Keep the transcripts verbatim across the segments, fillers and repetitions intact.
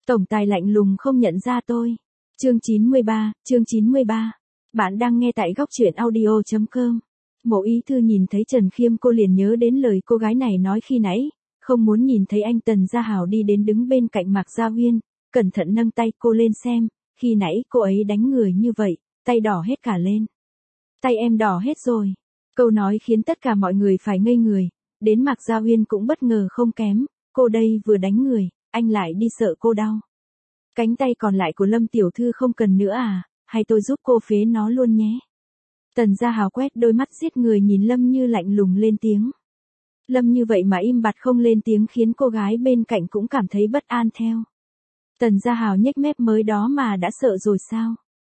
Tổng tài lạnh lùng không nhận ra tôi. Chương chín mươi ba, chương chín mươi ba. Bạn đang nghe tại góc truyện audio chấm com. Mộ Ý Thư nhìn thấy Trần Khiêm cô liền nhớ đến lời cô gái này nói khi nãy, không muốn nhìn thấy anh. Tần Gia Hào đi đến đứng bên cạnh Mạc Gia Huyên, cẩn thận nâng tay cô lên xem, khi nãy cô ấy đánh người như vậy, tay đỏ hết cả lên. Tay em đỏ hết rồi. Câu nói khiến tất cả mọi người phải ngây người, đến Mạc Gia Huyên cũng bất ngờ không kém, cô đây vừa đánh người, anh lại đi sợ cô đau. Cánh tay còn lại của Lâm tiểu thư không cần nữa à, hay tôi giúp cô phế nó luôn nhé. Tần Gia Hào quét đôi mắt giết người nhìn Lâm Như lạnh lùng lên tiếng. Lâm Như vậy mà im bặt không lên tiếng khiến cô gái bên cạnh cũng cảm thấy bất an theo. Tần Gia Hào nhếch mép mới đó mà đã sợ rồi sao?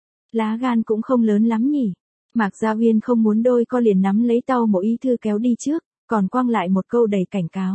Lá gan cũng không lớn lắm nhỉ. Mạc Gia Huyên không muốn đôi co liền nắm lấy tau Mộ Ý Thư kéo đi trước, còn quăng lại một câu đầy cảnh cáo.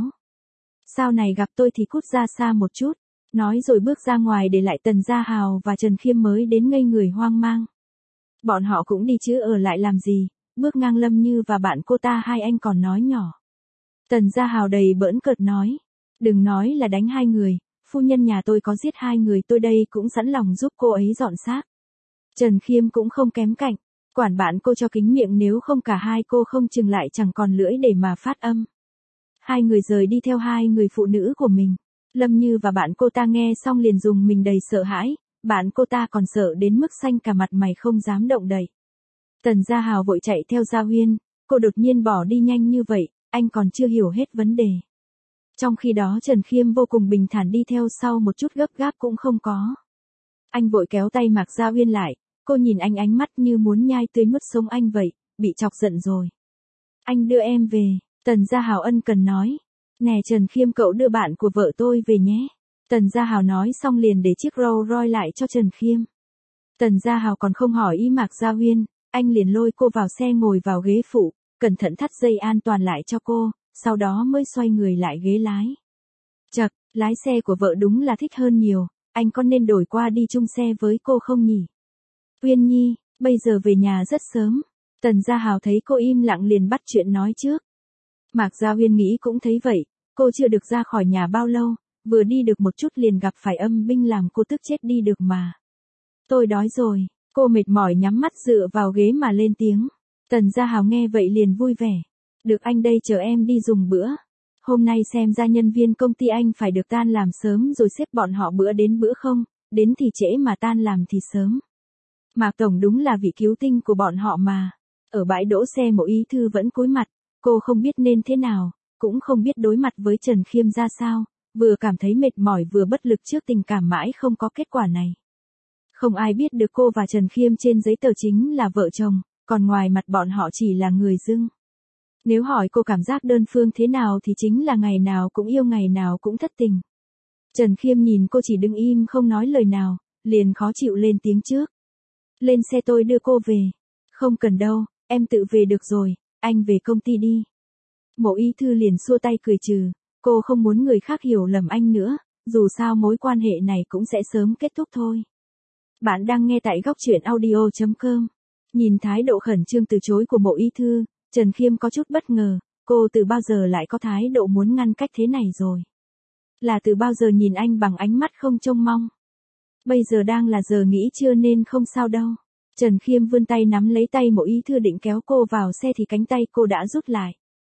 Sau này gặp tôi thì cút ra xa một chút, nói rồi bước ra ngoài để lại Tần Gia Hào và Trần Khiêm mới đến ngây người hoang mang. Bọn họ cũng đi chứ ở lại làm gì, bước ngang Lâm Như và bạn cô ta hai anh còn nói nhỏ. Tần Gia Hào đầy bỡn cợt nói, đừng nói là đánh hai người, phu nhân nhà tôi có giết hai người tôi đây cũng sẵn lòng giúp cô ấy dọn xác. Trần Khiêm cũng không kém cạnh, quản bạn cô cho kính miệng nếu không cả hai cô không chừng lại chẳng còn lưỡi để mà phát âm. Hai người rời đi theo hai người phụ nữ của mình. Lâm Như và bạn cô ta nghe xong liền dùng mình đầy sợ hãi, bạn cô ta còn sợ đến mức xanh cả mặt mày không dám động đậy. Tần Gia Hào vội chạy theo Gia Huyên, cô đột nhiên bỏ đi nhanh như vậy, anh còn chưa hiểu hết vấn đề. Trong khi đó Trần Khiêm vô cùng bình thản đi theo sau, một chút gấp gáp cũng không có. Anh vội kéo tay Mạc Gia Huyên lại, cô nhìn anh ánh mắt như muốn nhai tươi nuốt sống anh vậy, bị chọc giận rồi. Anh đưa em về, Tần Gia Hào ân cần nói. Nè Trần Khiêm, cậu đưa bạn của vợ tôi về nhé. Tần Gia Hào nói xong liền để chiếc Rolls Royce lại cho Trần Khiêm. Tần Gia Hào còn không hỏi ý Mạc Gia Huyên, anh liền lôi cô vào xe ngồi vào ghế phụ, cẩn thận thắt dây an toàn lại cho cô, sau đó mới xoay người lại ghế lái. Chậc, lái xe của vợ đúng là thích hơn nhiều, anh có nên đổi qua đi chung xe với cô không nhỉ? Uyên Nhi, bây giờ về nhà rất sớm. Tần Gia Hào thấy cô im lặng liền bắt chuyện nói trước. Mạc Gia Huyên nghĩ cũng thấy vậy, cô chưa được ra khỏi nhà bao lâu, vừa đi được một chút liền gặp phải âm binh làm cô tức chết đi được mà. Tôi đói rồi, cô mệt mỏi nhắm mắt dựa vào ghế mà lên tiếng. Tần Gia Hào nghe vậy liền vui vẻ. Được anh đây chờ em đi dùng bữa. Hôm nay xem ra nhân viên công ty anh phải được tan làm sớm rồi xếp bọn họ bữa đến bữa không, đến thì trễ mà tan làm thì sớm. Mạc Tổng đúng là vị cứu tinh của bọn họ mà. Ở bãi đỗ xe Mộ Ý Thư vẫn cúi mặt, cô không biết nên thế nào, cũng không biết đối mặt với Trần Khiêm ra sao, vừa cảm thấy mệt mỏi vừa bất lực trước tình cảm mãi không có kết quả này. Không ai biết được cô và Trần Khiêm trên giấy tờ chính là vợ chồng, còn ngoài mặt bọn họ chỉ là người dưng. Nếu hỏi cô cảm giác đơn phương thế nào thì chính là ngày nào cũng yêu ngày nào cũng thất tình. Trần Khiêm nhìn cô chỉ đứng im không nói lời nào, liền khó chịu lên tiếng trước. Lên xe tôi đưa cô về. Không cần đâu, em tự về được rồi, anh về công ty đi. Mộ Ý Thư liền xua tay cười trừ, cô không muốn người khác hiểu lầm anh nữa, dù sao mối quan hệ này cũng sẽ sớm kết thúc thôi. Bạn đang nghe tại góc truyện audio chấm com. Nhìn thái độ khẩn trương từ chối của Mộ Ý Thư, Trần Khiêm có chút bất ngờ, cô từ bao giờ lại có thái độ muốn ngăn cách thế này rồi? Là từ bao giờ nhìn anh bằng ánh mắt không trông mong? Bây giờ đang là giờ nghỉ trưa nên không sao đâu. Trần Khiêm vươn tay nắm lấy tay Mộ Ý Thư định kéo cô vào xe thì cánh tay cô đã rút lại.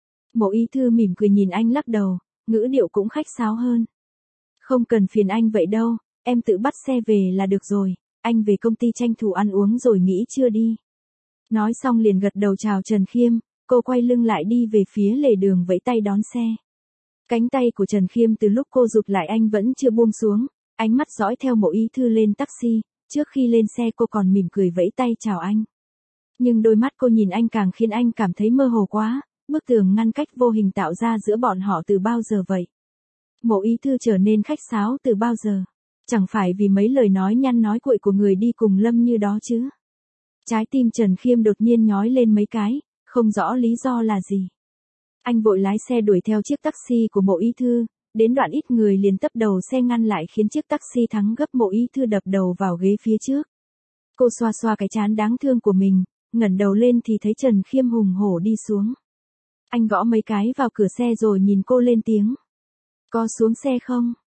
Mộ Ý Thư mỉm cười nhìn anh lắc đầu, ngữ điệu cũng khách sáo hơn. Không cần phiền anh vậy đâu, em tự bắt xe về là được rồi, anh về công ty tranh thủ ăn uống rồi nghỉ trưa đi. Nói xong liền gật đầu chào Trần Khiêm, cô quay lưng lại đi về phía lề đường vẫy tay đón xe. Cánh tay của Trần Khiêm từ lúc cô rụt lại anh vẫn chưa buông xuống, ánh mắt dõi theo Mộ Ý Thư lên taxi, trước khi lên xe cô còn mỉm cười vẫy tay chào anh. Nhưng đôi mắt cô nhìn anh càng khiến anh cảm thấy mơ hồ quá, bức tường ngăn cách vô hình tạo ra giữa bọn họ từ bao giờ vậy? Mộ Ý Thư trở nên khách sáo từ bao giờ? Chẳng phải vì mấy lời nói nhăn nói cuội của người đi cùng Lâm Như đó chứ? Trái tim Trần Khiêm đột nhiên nhói lên mấy cái, không rõ lý do là gì. Anh vội lái xe đuổi theo chiếc taxi của Mộ Ý Thư, đến đoạn ít người liền tấp đầu xe ngăn lại khiến chiếc taxi thắng gấp. Mộ Ý Thư đập đầu vào ghế phía trước. Cô xoa xoa cái trán đáng thương của mình, ngẩng đầu lên thì thấy Trần Khiêm hùng hổ đi xuống. Anh gõ mấy cái vào cửa xe rồi nhìn cô lên tiếng. Có xuống xe không?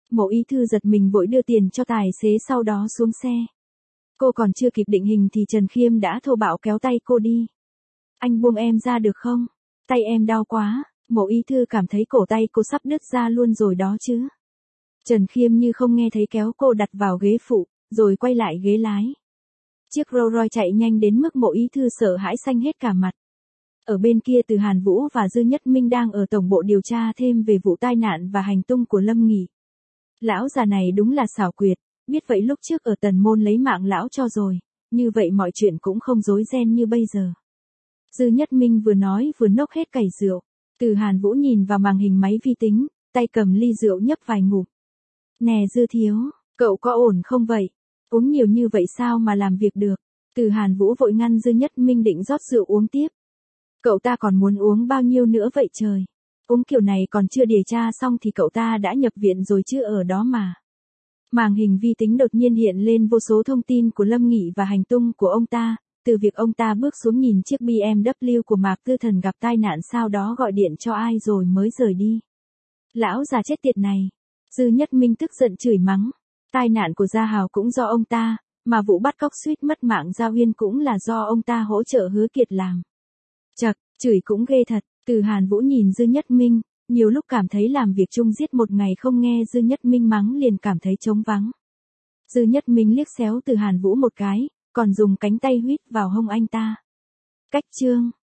Mộ Ý Thư giật mình vội đưa tiền cho tài xế sau đó xuống xe. Cô còn chưa kịp định hình thì Trần Khiêm đã thô bạo kéo tay cô đi. Anh buông em ra được không? Tay em đau quá. Mộ Ý Thư cảm thấy cổ tay cô sắp đứt ra luôn rồi đó chứ. Trần Khiêm như không nghe thấy kéo cô đặt vào ghế phụ, rồi quay lại ghế lái. Chiếc Rolls Royce chạy nhanh đến mức Mộ Ý Thư sợ hãi xanh hết cả mặt. Ở bên kia Từ Hàn Vũ và Dư Nhất Minh đang ở tổng bộ điều tra thêm về vụ tai nạn và hành tung của Lâm Nghị. Lão già này đúng là xảo quyệt, biết vậy lúc trước ở Tần Môn lấy mạng lão cho rồi, như vậy mọi chuyện cũng không rối ren như bây giờ. Dư Nhất Minh vừa nói vừa nốc hết cày rượu. Từ Hàn Vũ nhìn vào màn hình máy vi tính, tay cầm ly rượu nhấp vài ngụm. Nè Dư thiếu, cậu có ổn không vậy? Uống nhiều như vậy sao mà làm việc được? Từ Hàn Vũ vội ngăn Dư Nhất Minh định rót rượu uống tiếp. Cậu ta còn muốn uống bao nhiêu nữa vậy trời? Uống kiểu này còn chưa điều tra xong thì cậu ta đã nhập viện rồi chứ ở đó mà. Màn hình vi tính đột nhiên hiện lên vô số thông tin của Lâm Nghị và hành tung của ông ta, từ việc ông ta bước xuống nhìn chiếc bê em vê của Mạc Tư Thần gặp tai nạn sau đó gọi điện cho ai rồi mới rời đi. Lão già chết tiệt này. Dư Nhất Minh tức giận chửi mắng. Tai nạn của Gia Hào cũng do ông ta, mà vụ bắt cóc suýt mất mạng Gia Uyên cũng là do ông ta hỗ trợ Hứa Kiệt làm. Chậc, chửi cũng ghê thật. Từ Hàn Vũ nhìn Dư Nhất Minh, nhiều lúc cảm thấy làm việc chung giết một ngày không nghe Dư Nhất Minh mắng liền cảm thấy trống vắng. Dư Nhất Minh liếc xéo Từ Hàn Vũ một cái, còn dùng cánh tay huýt vào hông anh ta. Cách chương